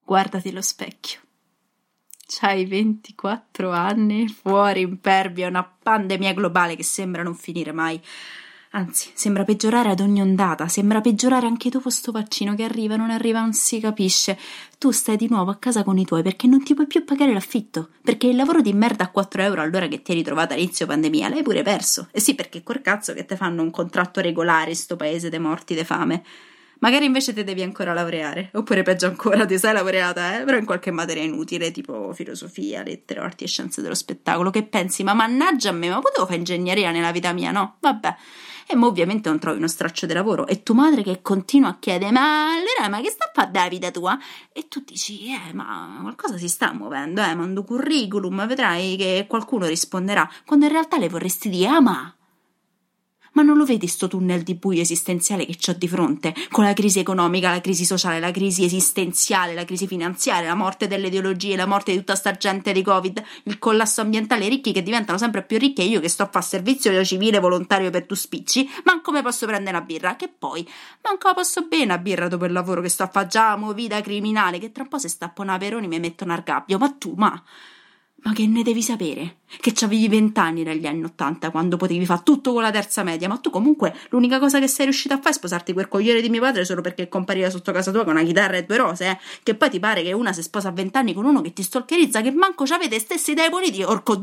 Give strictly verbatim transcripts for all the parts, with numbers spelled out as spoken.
guardati allo specchio. C'hai ventiquattro anni, fuori impervia una pandemia globale che sembra non finire mai. Anzi, sembra peggiorare ad ogni ondata, sembra peggiorare anche dopo sto vaccino che arriva, non arriva, non si capisce. Tu stai di nuovo a casa con i tuoi perché non ti puoi più pagare l'affitto, perché il lavoro di merda a quattro euro all'ora che ti eri trovata all'inizio pandemia l'hai pure perso. E sì, perché col cazzo che te fanno un contratto regolare in sto paese dei morti de fame. Magari invece te devi ancora laureare, oppure peggio ancora, ti sei laureata, eh? Però in qualche materia inutile, tipo filosofia, lettere, arti e scienze dello spettacolo. Che pensi? Ma mannaggia a me, ma potevo fare ingegneria nella vita mia, no? Vabbè. E mo ovviamente non trovi uno straccio di lavoro. E tua madre che continua a chiedere: ma allora, ma che sta a fare da vita tua? E tu dici: eh, ma qualcosa si sta muovendo, eh, mando curriculum, vedrai che qualcuno risponderà. Quando in realtà le vorresti dire: ah, ma... Ma non lo vedi sto tunnel di buio esistenziale che c'ho di fronte? Con la crisi economica, la crisi sociale, la crisi esistenziale, la crisi finanziaria, la morte delle ideologie, la morte di tutta sta gente di Covid, il collasso ambientale, i ricchi che diventano sempre più ricchi e io che sto a fare servizio civile volontario per tu spicci, ma come posso prendere una birra? Che poi, manco la posso bere una birra dopo il lavoro che sto a fare già, mo vita criminale, che tra un po' se stappo una peroni mi mettono al gabbio, ma tu, ma... Ma che ne devi sapere? Che c'avevi vent'anni negli anni ottanta quando potevi fare tutto con la terza media, ma tu comunque l'unica cosa che sei riuscita a fare è sposarti quel coglione di mio padre solo perché compariva sotto casa tua con una chitarra e due rose, eh? Che poi ti pare che una si sposa a vent'anni con uno che ti stalkerizza, che manco c'avete stesse idee politiche, orco d***o.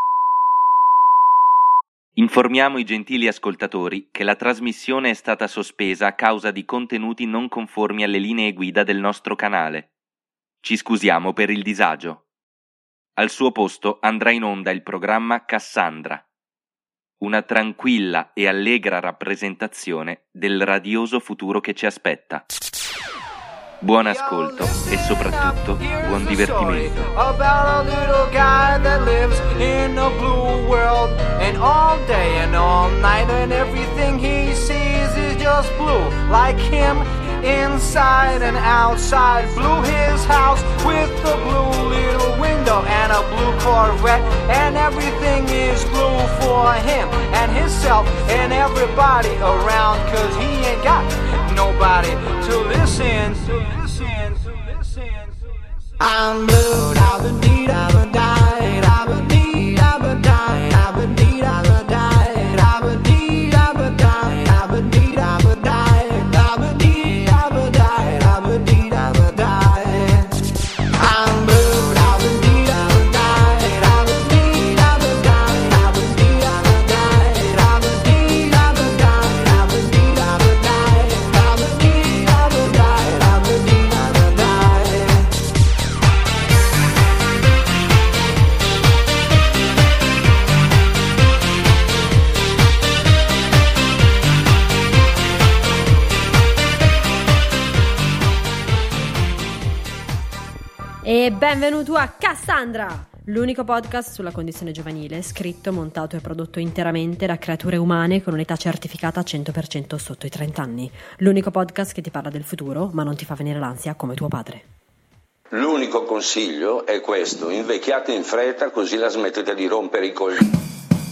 Informiamo i gentili ascoltatori che la trasmissione è stata sospesa a causa di contenuti non conformi alle linee guida del nostro canale. Ci scusiamo per il disagio. Al suo posto andrà in onda il programma Cassandra, una tranquilla e allegra rappresentazione del radioso futuro che ci aspetta. Buon ascolto e soprattutto buon divertimento. About a little guy that lives in a blue world, and all day and all night and everything he sees is just blue, like him inside and outside. Blue his house with a blue little window and a blue Corvette, and everything is blue for him and himself and everybody around, cause he ain't got nobody to listen to listen to listen to listen. I'm blue, I've been need, I've been died, I've been need, I've been died, I've been need, I've been died, I've been need, I've been died, I've been need, I've been died, I've been need, I've been died, I've been need, I've been died. I'm blue, I've been need, I've been died, I've been need, I've been died, I've been need, I've been died, I've been need, I've been died, I've been need, I've been died, I've been need, I've been died, I've been need, I've been died. E benvenuto a Cassandra, l'unico podcast sulla condizione giovanile, scritto, montato e prodotto interamente da creature umane con un'età certificata cento per cento sotto i trenta anni. L'unico podcast che ti parla del futuro, ma non ti fa venire l'ansia come tuo padre. L'unico consiglio è questo: invecchiate in fretta, così la smettete di rompere i coglioni.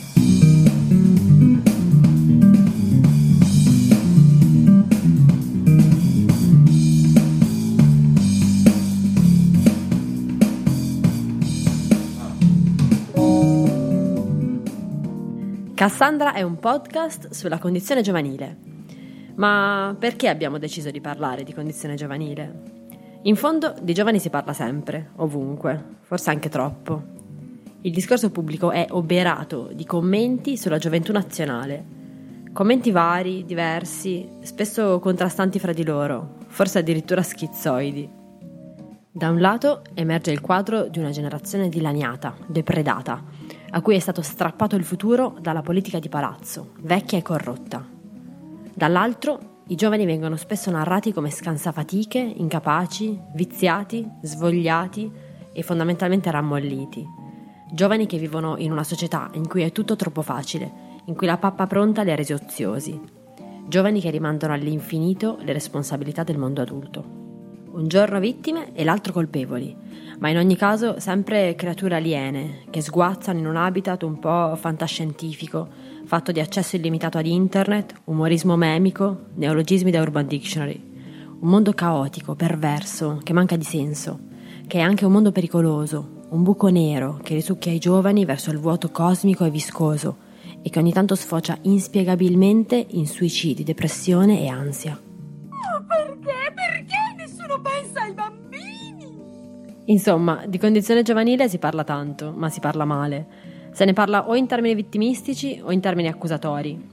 Cassandra è un podcast sulla condizione giovanile. Ma perché abbiamo deciso di parlare di condizione giovanile? In fondo di giovani si parla sempre, ovunque, forse anche troppo. Il discorso pubblico è oberato di commenti sulla gioventù nazionale. Commenti vari, diversi, spesso contrastanti fra di loro, forse addirittura schizoidi. Da un lato emerge il quadro di una generazione dilaniata, depredata, a cui è stato strappato il futuro dalla politica di palazzo, vecchia e corrotta. Dall'altro, i giovani vengono spesso narrati come scansafatiche, incapaci, viziati, svogliati e fondamentalmente rammolliti. Giovani che vivono in una società in cui è tutto troppo facile, in cui la pappa pronta li ha resi oziosi. Giovani che rimandano all'infinito le responsabilità del mondo adulto. Un giorno vittime e l'altro colpevoli, ma in ogni caso sempre creature aliene che sguazzano in un habitat un po' fantascientifico, fatto di accesso illimitato ad internet, umorismo memico, neologismi da Urban Dictionary. un mondo caotico, perverso, che manca di senso, che è anche un mondo pericoloso, un buco nero che risucchia i giovani verso il vuoto cosmico e viscoso e che ogni tanto sfocia inspiegabilmente in suicidi, depressione e ansia. Oh, perché? Perché nessuno pensa ai bambini? Insomma, di condizione giovanile si parla tanto, ma si parla male. Se ne parla o in termini vittimistici o in termini accusatori.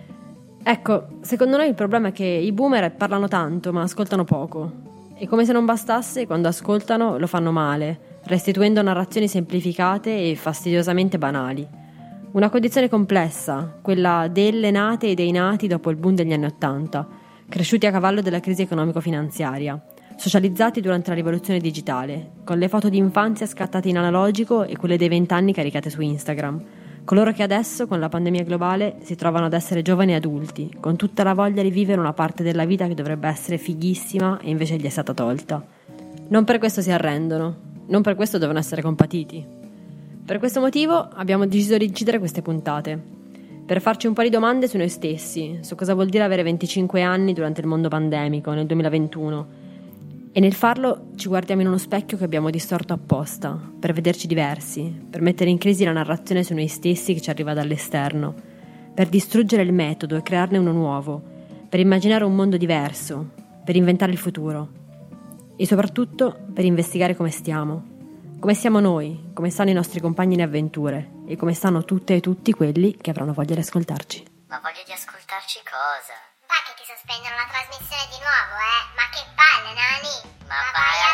Ecco, secondo noi il problema è che i boomer parlano tanto, ma ascoltano poco. E come se non bastasse, quando ascoltano lo fanno male, restituendo narrazioni semplificate e fastidiosamente banali. Una condizione complessa, quella delle nate e dei nati dopo il boom degli anni Ottanta, cresciuti a cavallo della crisi economico-finanziaria, socializzati durante la rivoluzione digitale, con le foto di infanzia scattate in analogico e quelle dei vent'anni caricate su Instagram, coloro che adesso, con la pandemia globale, si trovano ad essere giovani adulti, con tutta la voglia di vivere una parte della vita che dovrebbe essere fighissima e invece gli è stata tolta. Non per questo si arrendono, non per questo devono essere compatiti. Per questo motivo abbiamo deciso di incidere queste puntate, per farci un po' di domande su noi stessi, su cosa vuol dire avere venticinque anni durante il mondo pandemico, nel duemilaventuno, e nel farlo ci guardiamo in uno specchio che abbiamo distorto apposta, per vederci diversi, per mettere in crisi la narrazione su noi stessi che ci arriva dall'esterno, per distruggere il metodo e crearne uno nuovo, per immaginare un mondo diverso, per inventare il futuro e soprattutto per investigare come stiamo, come siamo noi, come stanno i nostri compagni in avventure e come stanno tutte e tutti quelli che avranno voglia di ascoltarci. Ma voglia di ascoltarci cosa? Pa che ti sospendono la trasmissione di nuovo, eh? Ma che palle, Nani! Ma, Ma vai, vai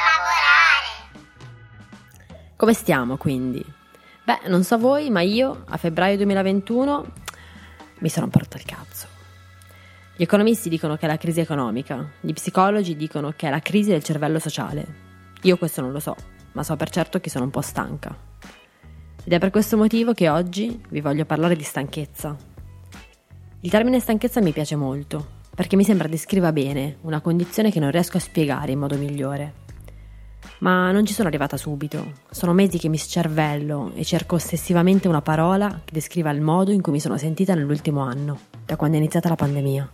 a lavorare! Come stiamo, quindi? Beh, non so voi, ma io, a febbraio duemilaventuno, mi sono un po' rotto il cazzo. Gli economisti dicono che è la crisi economica, gli psicologi dicono che è la crisi del cervello sociale. Io questo non lo so, ma so per certo che sono un po' stanca. Ed è per questo motivo che oggi vi voglio parlare di stanchezza. Il termine stanchezza mi piace molto, perché mi sembra descriva bene una condizione che non riesco a spiegare in modo migliore. Ma non ci sono arrivata subito, sono mesi che mi scervello e cerco ossessivamente una parola che descriva il modo in cui mi sono sentita nell'ultimo anno, da quando è iniziata la pandemia.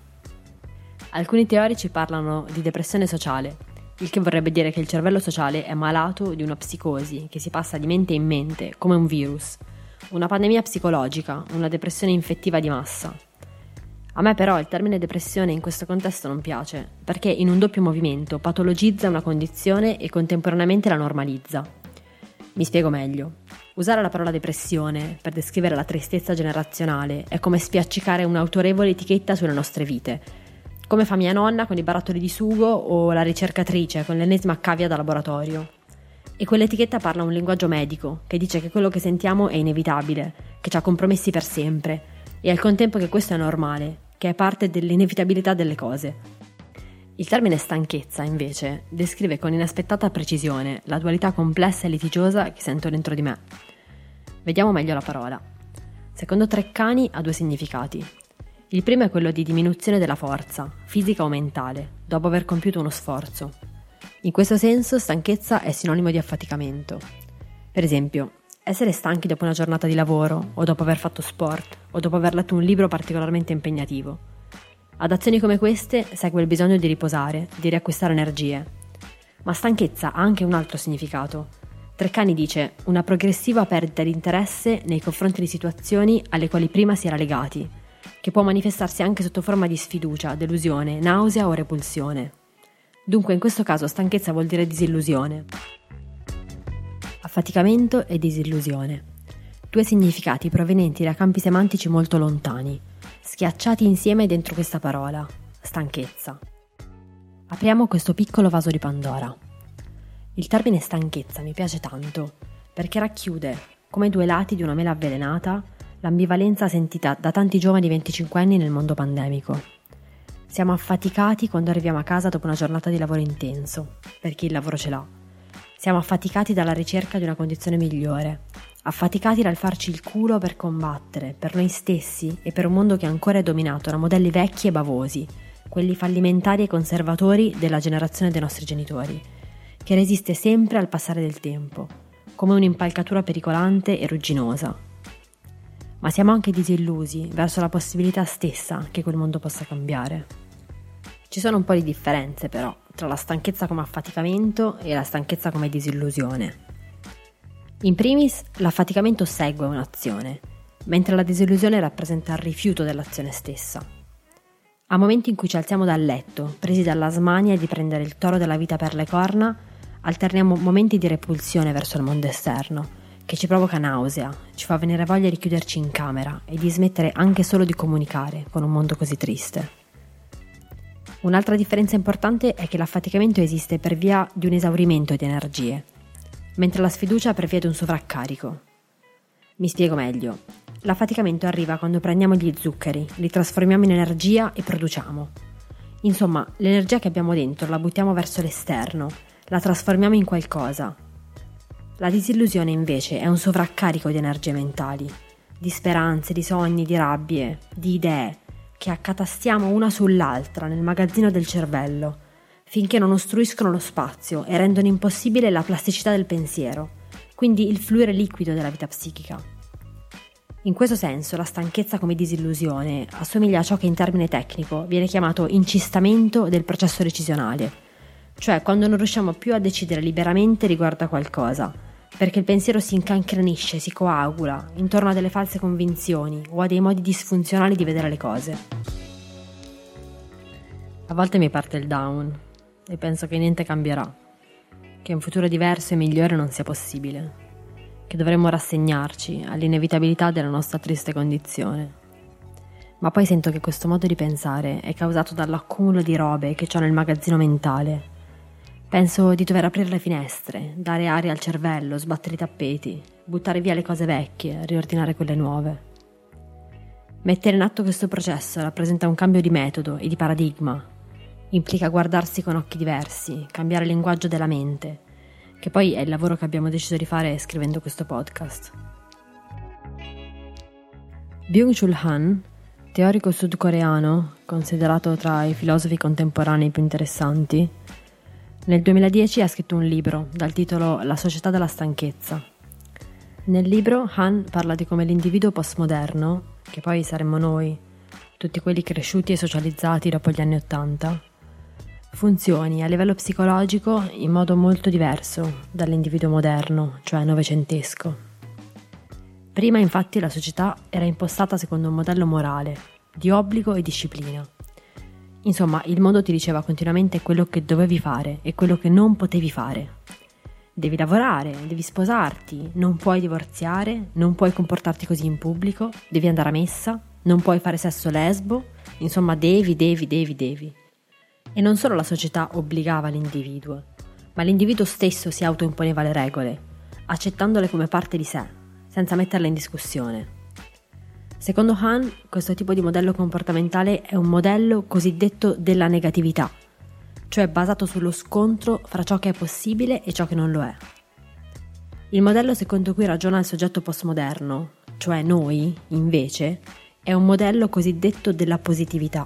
Alcuni teorici parlano di depressione sociale, il che vorrebbe dire che il cervello sociale è malato di una psicosi che si passa di mente in mente, come un virus, una pandemia psicologica, una depressione infettiva di massa. A me però il termine depressione in questo contesto non piace, perché in un doppio movimento patologizza una condizione e contemporaneamente la normalizza. Mi spiego meglio. Usare la parola depressione per descrivere la tristezza generazionale è come spiaccicare un'autorevole etichetta sulle nostre vite, come fa mia nonna con i barattoli di sugo o la ricercatrice con l'ennesima cavia da laboratorio. E quell'etichetta parla un linguaggio medico, che dice che quello che sentiamo è inevitabile, che ci ha compromessi per sempre, e al contempo che questo è normale, che è parte dell'inevitabilità delle cose. Il termine stanchezza, invece, descrive con inaspettata precisione la dualità complessa e litigiosa che sento dentro di me. Vediamo meglio la parola. Secondo Treccani ha due significati. Il primo è quello di diminuzione della forza, fisica o mentale, dopo aver compiuto uno sforzo. In questo senso, stanchezza è sinonimo di affaticamento. Per esempio, essere stanchi dopo una giornata di lavoro, o dopo aver fatto sport, o dopo aver letto un libro particolarmente impegnativo. Ad azioni come queste segue il bisogno di riposare, di riacquistare energie. Ma stanchezza ha anche un altro significato. Treccani dice una progressiva perdita di interesse nei confronti di situazioni alle quali prima si era legati, che può manifestarsi anche sotto forma di sfiducia, delusione, nausea o repulsione. Dunque in questo caso stanchezza vuol dire disillusione. Affaticamento e disillusione. Due significati provenienti da campi semantici molto lontani, schiacciati insieme dentro questa parola, stanchezza. Apriamo questo piccolo vaso di Pandora. Il termine stanchezza mi piace tanto, perché racchiude, come due lati di una mela avvelenata, l'ambivalenza sentita da tanti giovani venticinquenni nel mondo pandemico. Siamo affaticati quando arriviamo a casa dopo una giornata di lavoro intenso, per chi il lavoro ce l'ha. Siamo affaticati dalla ricerca di una condizione migliore, affaticati dal farci il culo per combattere, per noi stessi e per un mondo che ancora è dominato da modelli vecchi e bavosi, quelli fallimentari e conservatori della generazione dei nostri genitori, che resiste sempre al passare del tempo, come un'impalcatura pericolante e rugginosa. Ma siamo anche disillusi verso la possibilità stessa che quel mondo possa cambiare. Ci sono un po' di differenze però, tra la stanchezza come affaticamento e la stanchezza come disillusione. In primis, l'affaticamento segue un'azione, mentre la disillusione rappresenta il rifiuto dell'azione stessa. A momenti in cui ci alziamo dal letto, presi dalla smania di prendere il toro della vita per le corna, alterniamo momenti di repulsione verso il mondo esterno, che ci provoca nausea, ci fa venire voglia di chiuderci in camera e di smettere anche solo di comunicare con un mondo così triste. Un'altra differenza importante è che l'affaticamento esiste per via di un esaurimento di energie, mentre la sfiducia per via di un sovraccarico. Mi spiego meglio. L'affaticamento arriva quando prendiamo gli zuccheri, li trasformiamo in energia e produciamo. Insomma, l'energia che abbiamo dentro la buttiamo verso l'esterno, la trasformiamo in qualcosa. La disillusione invece è un sovraccarico di energie mentali, di speranze, di sogni, di rabbie, di idee, che accatastiamo una sull'altra nel magazzino del cervello, finché non ostruiscono lo spazio e rendono impossibile la plasticità del pensiero, quindi il fluire liquido della vita psichica. In questo senso la stanchezza come disillusione assomiglia a ciò che in termine tecnico viene chiamato incistamento del processo decisionale, cioè quando non riusciamo più a decidere liberamente riguardo a qualcosa, perché il pensiero si incancrenisce, si coagula intorno a delle false convinzioni o a dei modi disfunzionali di vedere le cose. A volte mi parte il down e penso che niente cambierà, che un futuro diverso e migliore non sia possibile, che dovremmo rassegnarci all'inevitabilità della nostra triste condizione. Ma poi sento che questo modo di pensare è causato dall'accumulo di robe che ho nel magazzino mentale. Penso di dover aprire le finestre, dare aria al cervello, sbattere i tappeti, buttare via le cose vecchie, riordinare quelle nuove. Mettere in atto questo processo rappresenta un cambio di metodo e di paradigma. Implica guardarsi con occhi diversi, cambiare il linguaggio della mente, che poi è il lavoro che abbiamo deciso di fare scrivendo questo podcast. Byung-Chul Han, teorico sudcoreano, considerato tra i filosofi contemporanei più interessanti, nel duemiladieci ha scritto un libro dal titolo La società della stanchezza. Nel libro Han parla di come l'individuo postmoderno, che poi saremmo noi, tutti quelli cresciuti e socializzati dopo gli anni Ottanta, funzioni a livello psicologico in modo molto diverso dall'individuo moderno, cioè novecentesco. Prima infatti la società era impostata secondo un modello morale, di obbligo e disciplina. Insomma, il mondo ti diceva continuamente quello che dovevi fare e quello che non potevi fare. Devi lavorare, devi sposarti, non puoi divorziare, non puoi comportarti così in pubblico, devi andare a messa, non puoi fare sesso lesbo, insomma devi, devi, devi, devi. E non solo la società obbligava l'individuo, ma l'individuo stesso si autoimponeva le regole, accettandole come parte di sé, senza metterle in discussione. Secondo Han, questo tipo di modello comportamentale è un modello cosiddetto della negatività, cioè basato sullo scontro fra ciò che è possibile e ciò che non lo è. Il modello secondo cui ragiona il soggetto postmoderno, cioè noi, invece, è un modello cosiddetto della positività.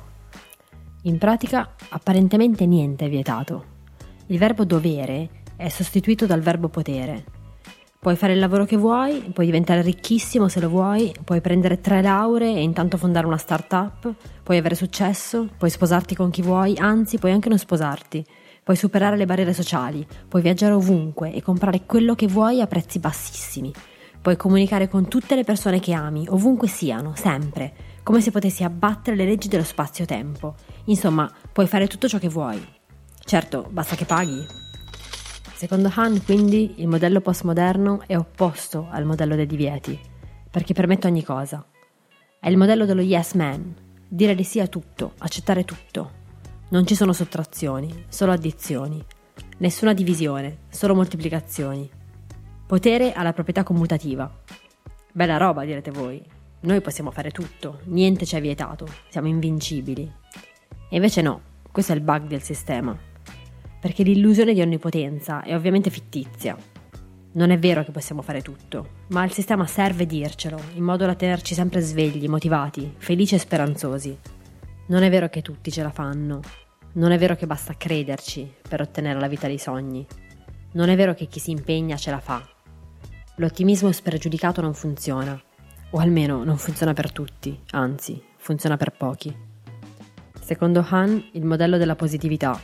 In pratica, apparentemente niente è vietato. Il verbo dovere è sostituito dal verbo potere. Puoi fare il lavoro che vuoi, puoi diventare ricchissimo se lo vuoi, puoi prendere tre lauree e intanto fondare una start-up, puoi avere successo, puoi sposarti con chi vuoi, anzi puoi anche non sposarti, puoi superare le barriere sociali, puoi viaggiare ovunque e comprare quello che vuoi a prezzi bassissimi, puoi comunicare con tutte le persone che ami, ovunque siano, sempre, come se potessi abbattere le leggi dello spazio-tempo. Insomma, puoi fare tutto ciò che vuoi. Certo, basta che paghi. Secondo Han, quindi, il modello postmoderno è opposto al modello dei divieti, perché permette ogni cosa. È il modello dello yes man, dire di sì a tutto, accettare tutto. Non ci sono sottrazioni, solo addizioni. Nessuna divisione, solo moltiplicazioni. Potere alla proprietà commutativa. Bella roba, direte voi. Noi possiamo fare tutto, niente ci è vietato, siamo invincibili. E invece no, questo è il bug del sistema. Perché l'illusione di onnipotenza è ovviamente fittizia. Non è vero che possiamo fare tutto, ma il sistema serve dircelo, in modo da tenerci sempre svegli, motivati, felici e speranzosi. Non è vero che tutti ce la fanno. Non è vero che basta crederci per ottenere la vita dei sogni. Non è vero che chi si impegna ce la fa. L'ottimismo spregiudicato non funziona, o almeno non funziona per tutti, anzi, funziona per pochi. Secondo Han, il modello della positività,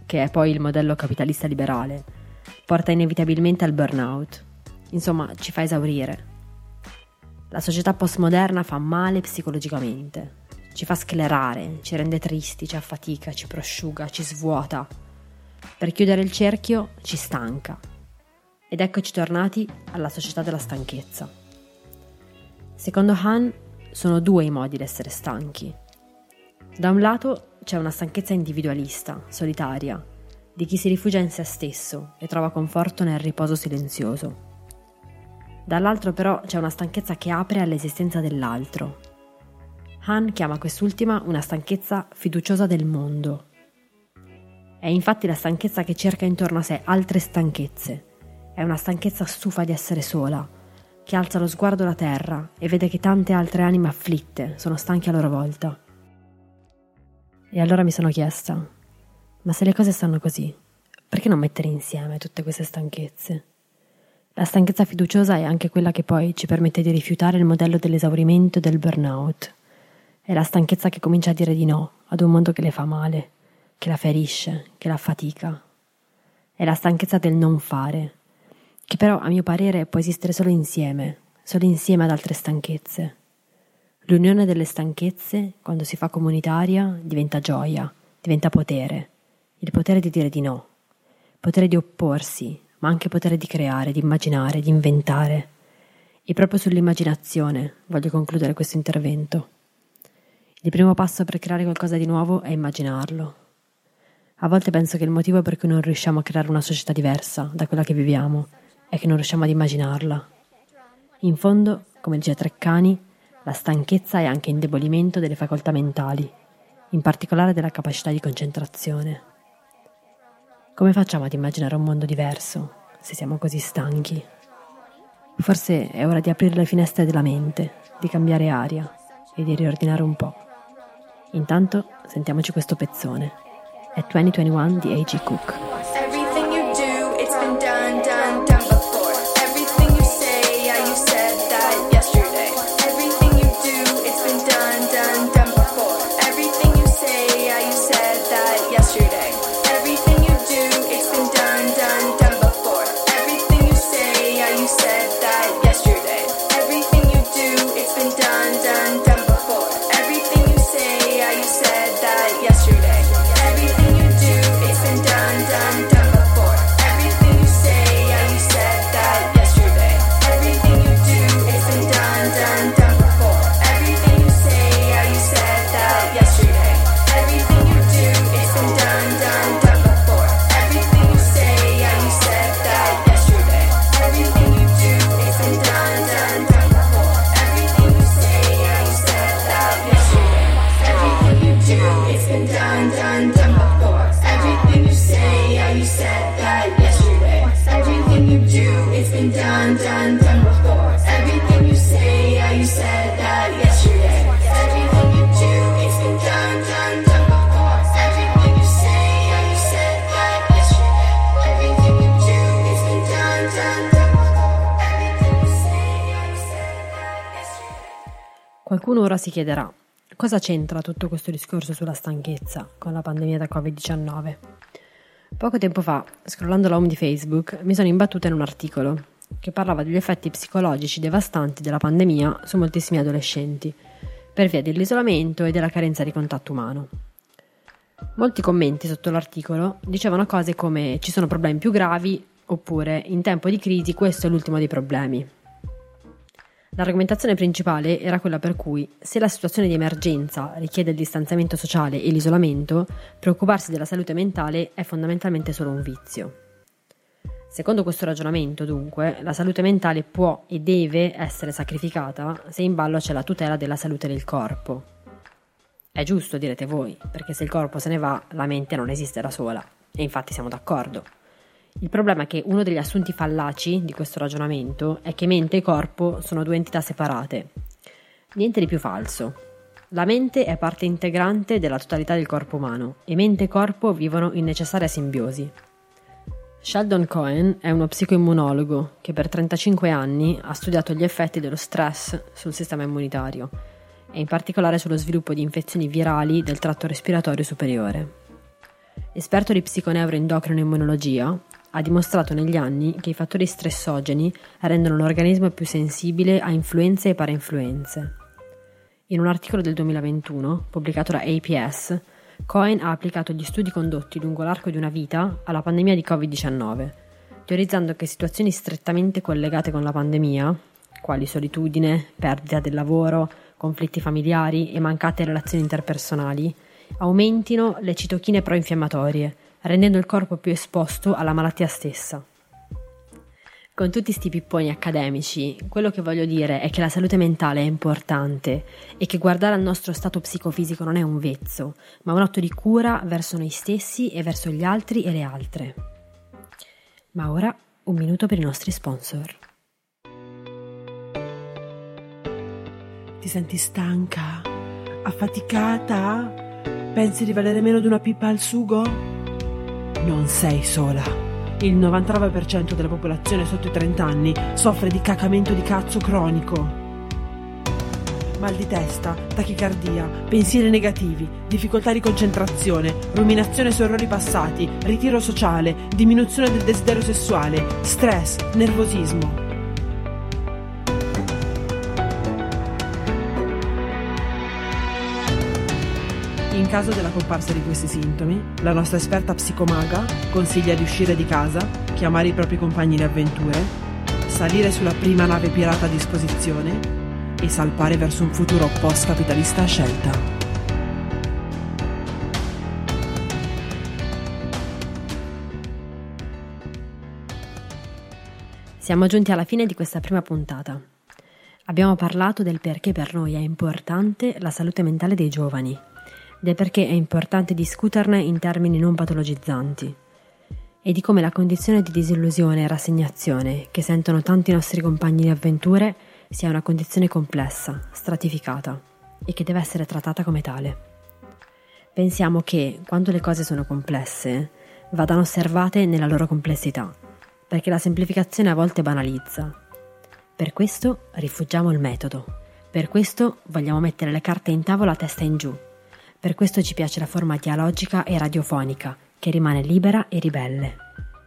che è poi il modello capitalista liberale, porta inevitabilmente al burnout. Insomma, ci fa esaurire. La società postmoderna fa male psicologicamente, ci fa sclerare, ci rende tristi, ci affatica, ci prosciuga, ci svuota. Per chiudere il cerchio, ci stanca. Ed eccoci tornati alla società della stanchezza. Secondo Han, sono due i modi di essere stanchi. Da un lato c'è una stanchezza individualista, solitaria, di chi si rifugia in se stesso e trova conforto nel riposo silenzioso. Dall'altro però c'è una stanchezza che apre all'esistenza dell'altro. Han chiama quest'ultima una stanchezza fiduciosa del mondo. È infatti la stanchezza che cerca intorno a sé altre stanchezze. È una stanchezza stufa di essere sola, che alza lo sguardo alla terra e vede che tante altre anime afflitte sono stanche a loro volta. E allora mi sono chiesta, ma se le cose stanno così, perché non mettere insieme tutte queste stanchezze? La stanchezza fiduciosa è anche quella che poi ci permette di rifiutare il modello dell'esaurimento e del burnout. È la stanchezza che comincia a dire di no ad un mondo che le fa male, che la ferisce, che la affatica. È la stanchezza del non fare, che però a mio parere può esistere solo insieme, solo insieme ad altre stanchezze. L'unione delle stanchezze, quando si fa comunitaria, diventa gioia, diventa potere. Il potere di dire di no, potere di opporsi, ma anche potere di creare, di immaginare, di inventare. E proprio sull'immaginazione voglio concludere questo intervento. Il primo passo per creare qualcosa di nuovo è immaginarlo. A volte penso che il motivo per cui non riusciamo a creare una società diversa da quella che viviamo è che non riusciamo ad immaginarla. In fondo, come dice Treccani, la stanchezza è anche indebolimento delle facoltà mentali, in particolare della capacità di concentrazione. Come facciamo ad immaginare un mondo diverso se siamo così stanchi? Forse è ora di aprire le finestre della mente, di cambiare aria e di riordinare un po'. Intanto sentiamoci questo pezzone. È duemilaventuno di A G Cook. Everything you do, it's been done, done, done before. Everything you say, yeah, you said that yesterday. Everything you do, it's been done, done, done before. Everything you say, yeah, you said that yesterday. Everything you do, it's been done, done, done before. Everything you say, yeah, you said that yesterday. Everything you do, it's been done, done, done before. Everything you say, yeah, you said that yesterday. Everything you do, it's been done, done, done before. Everything you say, yeah, you said that yesterday. Everything you do, it's been done, done, done before. Everything you say, yeah, you said that yesterday. Everything you do, it's been done, done, done before. Everything you say, yeah, you said that yesterday. Everything you do, it's been done, done, done before. Everything you say, yeah, you said that yesterday. Everything you do, it's been done, done, done before. Everything you say, yeah, you said that yesterday. Everything you do, it's been done, done, done before. Everything you say, yeah, you said that yesterday. Everything you do, it's been done, done, done before. Everything you say, yeah, you said that yesterday. Everything you do, it's been done, done, done before. Everything you say, yeah, you said that yesterday. Qualcuno ora si chiederà: cosa c'entra tutto questo discorso sulla stanchezza con la pandemia da covid diciannove? Poco tempo fa, scrollando la home di Facebook, mi sono imbattuta in un articolo che parlava degli effetti psicologici devastanti della pandemia su moltissimi adolescenti, per via dell'isolamento e della carenza di contatto umano. Molti commenti sotto l'articolo dicevano cose come ci sono problemi più gravi, oppure in tempo di crisi questo è l'ultimo dei problemi. L'argomentazione principale era quella per cui, se la situazione di emergenza richiede il distanziamento sociale e l'isolamento, preoccuparsi della salute mentale è fondamentalmente solo un vizio. Secondo questo ragionamento, dunque, la salute mentale può e deve essere sacrificata se in ballo c'è la tutela della salute del corpo. È giusto, direte voi, perché se il corpo se ne va, la mente non esiste da sola, e infatti siamo d'accordo. Il problema è che uno degli assunti fallaci di questo ragionamento è che mente e corpo sono due entità separate. Niente di più falso. La mente è parte integrante della totalità del corpo umano e mente e corpo vivono in necessaria simbiosi. Sheldon Cohen è uno psicoimmunologo che per trentacinque anni ha studiato gli effetti dello stress sul sistema immunitario e in particolare sullo sviluppo di infezioni virali del tratto respiratorio superiore. esperto di psiconeuroendocrino immunologia, ha dimostrato negli anni che i fattori stressogeni rendono l'organismo più sensibile a influenze e parainfluenze. In un articolo del duemilaventuno, pubblicato da A P S, Cohen ha applicato gli studi condotti lungo l'arco di una vita alla pandemia di covid diciannove, teorizzando che situazioni strettamente collegate con la pandemia, quali solitudine, perdita del lavoro, conflitti familiari e mancate relazioni interpersonali, aumentino le citochine proinfiammatorie, rendendo il corpo più esposto alla malattia stessa. Con tutti sti pipponi accademici, quello che voglio dire è che la salute mentale è importante e che guardare al nostro stato psicofisico non è un vezzo, ma un atto di cura verso noi stessi e verso gli altri e le altre. Ma ora un minuto per i nostri sponsor. Ti senti stanca? Affaticata? Pensi di valere meno di una pipa al sugo? Non sei sola. Il novantanove per cento della popolazione sotto i trenta anni soffre di cacamento di cazzo cronico. Mal di testa, tachicardia, pensieri negativi, difficoltà di concentrazione, ruminazione su errori passati, ritiro sociale, diminuzione del desiderio sessuale, stress, nervosismo. In caso della comparsa di questi sintomi, la nostra esperta psicomaga consiglia di uscire di casa, chiamare i propri compagni di avventure, salire sulla prima nave pirata a disposizione e salpare verso un futuro post-capitalista a scelta. Siamo giunti alla fine di questa prima puntata. Abbiamo parlato del perché per noi è importante la salute mentale dei giovani, del perché è importante discuterne in termini non patologizzanti e di come la condizione di disillusione e rassegnazione che sentono tanti nostri compagni di avventure sia una condizione complessa, stratificata e che deve essere trattata come tale. Pensiamo che, quando le cose sono complesse, vadano osservate nella loro complessità, perché la semplificazione a volte banalizza. Per questo rifugiamo il metodo, per questo vogliamo mettere le carte in tavola a testa in giù, per questo ci piace la forma dialogica e radiofonica, che rimane libera e ribelle.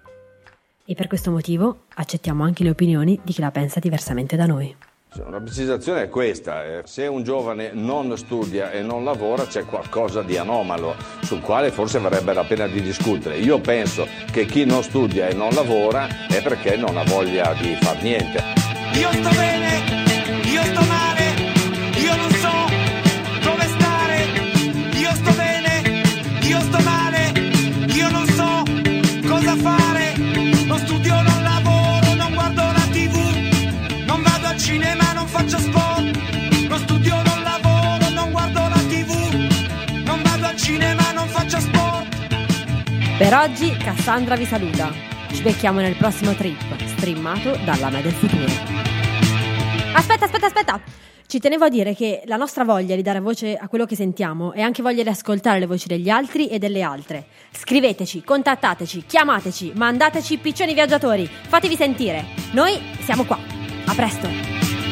E per questo motivo accettiamo anche le opinioni di chi la pensa diversamente da noi. Una precisazione è questa: se un giovane non studia e non lavora c'è qualcosa di anomalo sul quale forse varrebbe la pena di discutere. Io penso che chi non studia e non lavora è perché non ha voglia di far niente. Io sto bene, io sto male, io non so dove stare. Io sto bene, io sto male, io non so cosa fare. Non studio, non lavoro, non guardo la tivù, non vado al cinema, non faccio sport. Non studio, non lavoro, non guardo la tivù, non vado al cinema, non faccio sport. Per oggi Cassandra vi saluta. Ci becchiamo nel prossimo trip, streamato dalla Me del Futuro. Aspetta, aspetta, aspetta! Ci tenevo a dire che la nostra voglia di dare voce a quello che sentiamo è anche voglia di ascoltare le voci degli altri e delle altre. Scriveteci, contattateci, chiamateci, mandateci piccioni viaggiatori, fatevi sentire. Noi siamo qua. A presto!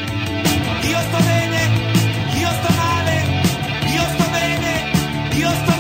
Io sto bene, io sto male, io sto bene, io sto